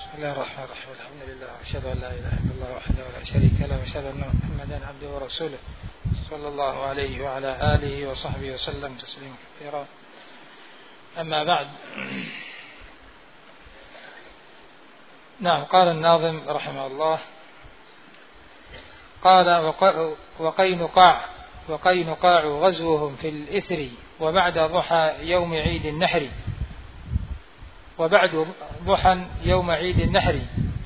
بسم الله الرحمن الرحيم. الحمد لله وأشهد أن لا إله إلا الله وحده لا شريك له وأشهد أن محمدا عبده ورسوله صلى الله عليه وعلى آله وصحبه وسلم تسليما كثيرا. أما بعد، نعم، قال الناظم رحمه الله: قال وقينقاع غزوهم في الإثر وبعد ضحى يوم عيد النحر، وبعد ضحى يوم عيد النحر.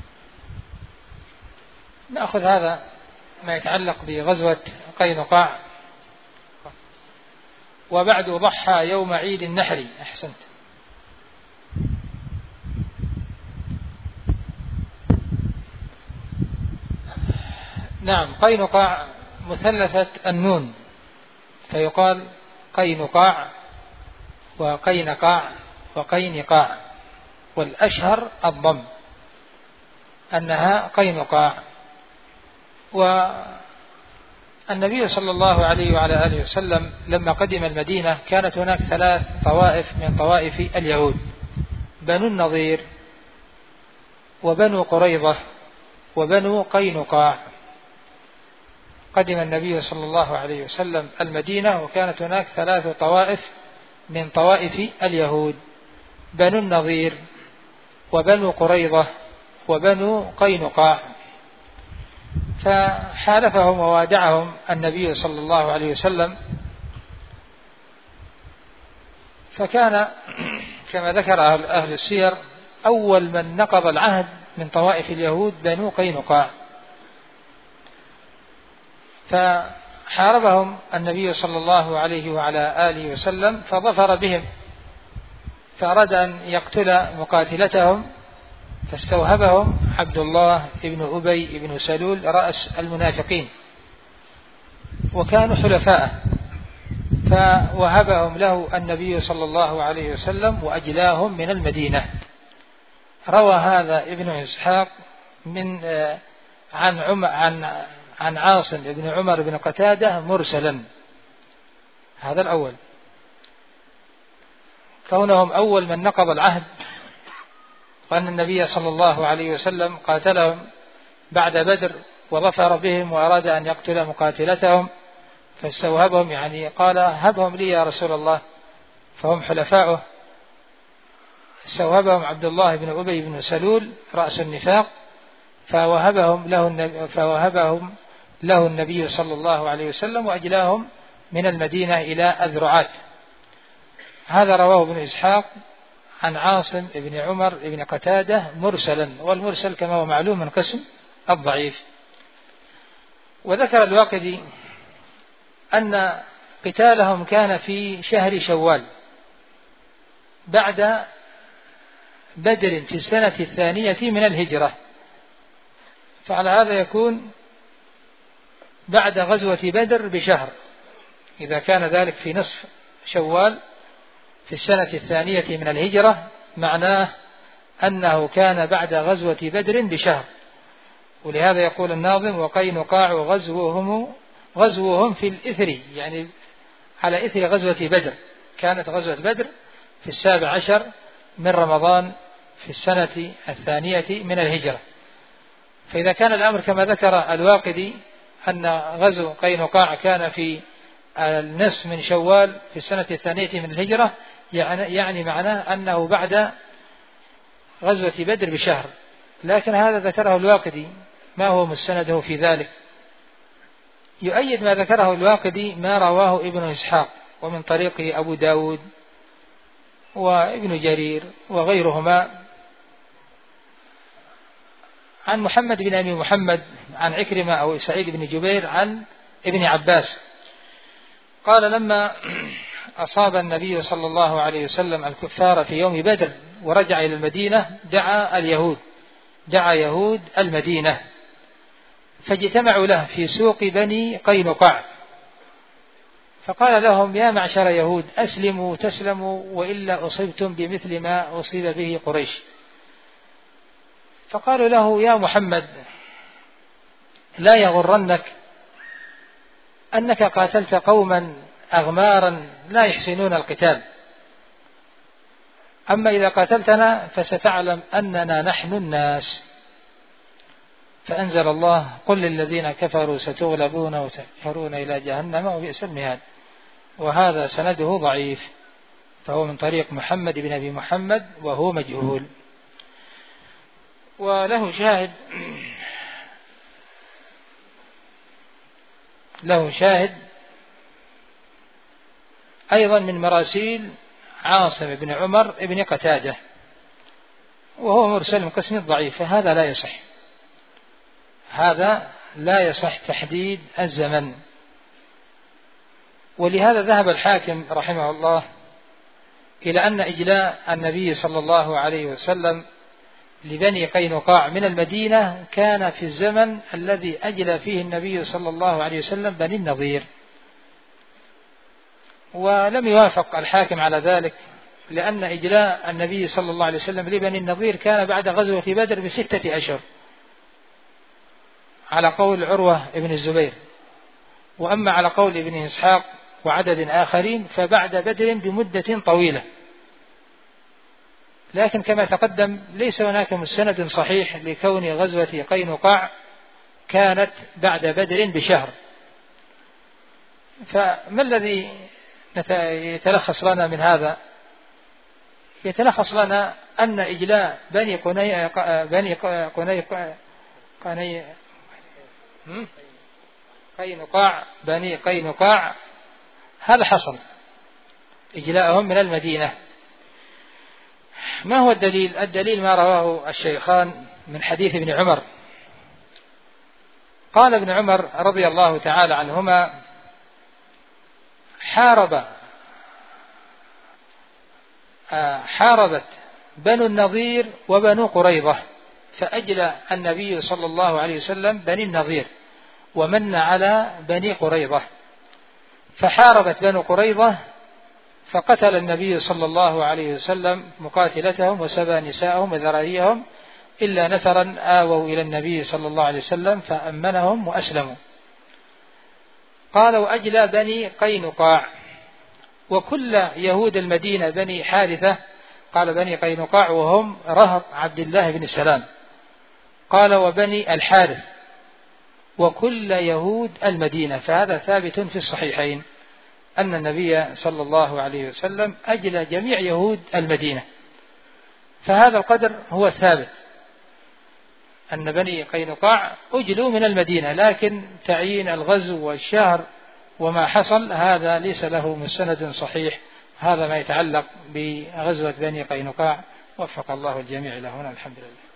نأخذ هذا ما يتعلق بغزوة قينقاع. وبعد ضحى يوم عيد النحر. أحسنت. نعم، قينقاع مثلثة النون، فيقال قينقاع وقينقاع وقينقاع، والأشهر الضم أنها قينقاع. والنبي صلى الله عليه وعلى آله وسلم لما قدم المدينة كانت هناك 3 طوائف من طوائف اليهود: بنو النضير وبنو قريظة وبنو قينقاع. قدم النبي صلى الله عليه وسلم المدينة وكانت هناك 3 طوائف من طوائف اليهود: بنو النضير وبنو قريظة وبنو قينقاع. فحالفهم ووادعهم النبي صلى الله عليه وسلم، فكان كما ذكر أهل السير أول من نقض العهد من طوائف اليهود بنو قينقاع. فحاربهم النبي صلى الله عليه وعلى آله وسلم فظفر بهم، فأراد أن يقتل مقاتلتهم، فاستوهبهم عبد الله بن أبي بن سلول رأس المنافقين، وكانوا حلفاء، فوهبهم له النبي صلى الله عليه وسلم وأجلاهم من المدينة. روى هذا ابن إسحاق عن عاصم بن عمر بن قتادة مرسلا. هذا الأول، كونهم أول من نقض العهد، وأن النبي صلى الله عليه وسلم قاتلهم بعد بدر وظفر بهم وأراد أن يقتل مقاتلتهم، فاستوهبهم، يعني قال: هبهم لي يا رسول الله، فهم حلفاؤه. استوهبهم عبد الله بن أبي بن سلول رأس النفاق، فوهبهم له النبي صلى الله عليه وسلم وأجلاهم من المدينة إلى أذرعات. هذا رواه ابن إسحاق عن عاصم بن عمر بن قتادة مرسلا، والمرسل كما هو معلوم من قسم الضعيف. وذكر الواقدي أن قتالهم كان في شهر شوال بعد بدر في السنة 2 من الهجرة، فعلى هذا يكون بعد غزوة بدر بشهر. إذا كان ذلك في نصف شوال في السنة 2 من الهجرة، معناه أنه كان بعد غزوة بدر بشهر. ولهذا يقول الناظم: وقينقاع غزوهم في الإثر، يعني على إثر غزوة بدر. كانت غزوة بدر في 17 من رمضان في السنة 2 من الهجرة. فإذا كان الأمر كما ذكر الواقدي أن غزو قينقاع كان في النصف من شوال في السنة 2 من الهجرة، يعني معناه أنه بعد غزوة بدر بشهر. لكن هذا ذكره الواقدي، ما هو مستنده في ذلك؟ يؤيد ما ذكره الواقدي ما رواه ابن إسحاق ومن طريق أبو داود وابن جرير وغيرهما عن محمد بن أبي محمد عن عكرمة أو سعيد بن جبير عن ابن عباس قال: لما أصاب النبي صلى الله عليه وسلم الكفار في يوم بدر ورجع إلى المدينة، دعا يهود المدينة، فاجتمعوا له في سوق بني قينقاع، فقال لهم: يا معشر يهود، أسلموا تسلموا، وإلا أصبتم بمثل ما أصيب به قريش. فقالوا له: يا محمد، لا يغرنك أنك قاتلت قوما أغمارا لا يحسنون القتال، أما إذا قاتلتنا فستعلم أننا نحن الناس. فأنزل الله: قل للذين كفروا ستغلبون وتحشرون إلى جهنم وبئس المهاد. وهذا سنده ضعيف، فهو من طريق محمد بن أبي محمد وهو مجهول. وله شاهد أيضا من مراسيل عاصم بن عمر بن قتادة، وهو مرسل من قسم الضعيف، فهذا لا يصح. هذا لا يصح تحديد الزمن. ولهذا ذهب الحاكم رحمه الله إلى أن إجلاء النبي صلى الله عليه وسلم لبني قينقاع من المدينة كان في الزمن الذي أجلى فيه النبي صلى الله عليه وسلم بني النضير. ولم يوافق الحاكم على ذلك، لأن إجلاء النبي صلى الله عليه وسلم لبني النضير كان بعد غزوة بدر ب6 أشهر على قول عروة ابن الزبير. وأما على قول ابن إسحاق وعدد آخرين فبعد بدر بمدة طويلة. لكن كما تقدم ليس هناك مستند صحيح لكون غزوة قينقاع كانت بعد بدر بشهر. فما الذي يتلخص لنا من هذا؟ يتلخص لنا أن إجلاء بني قينقاع هذا حصل إجلاءهم من المدينة. ما هو الدليل؟ الدليل ما رواه الشيخان من حديث ابن عمر. قال ابن عمر رضي الله تعالى عنهما: حاربت بنو النضير وبنو قريظة، فأجلى النبي صلى الله عليه وسلم بني النضير ومن على بني قريظة. فحاربت بنو قريظة فقتل النبي صلى الله عليه وسلم مقاتلتهم وسبى نساءهم وذراريهم إلا نفرا آووا إلى النبي صلى الله عليه وسلم فأمنهم وأسلموا. قال: وأجلى بني قينقاع وكل يهود المدينة بني حارثة. قال: بني قينقاع وهم رهط عبد الله بن سلام. قال: وبني الحارث وكل يهود المدينة. فهذا ثابت في الصحيحين أن النبي صلى الله عليه وسلم أجلى جميع يهود المدينة. فهذا القدر هو ثابت أن بني قينقاع أجلوا من المدينة، لكن تعيين الغزو والشهر وما حصل هذا ليس له مستند صحيح. هذا ما يتعلق بغزوة بني قينقاع. وفق الله الجميع إلى هنا. الحمد لله.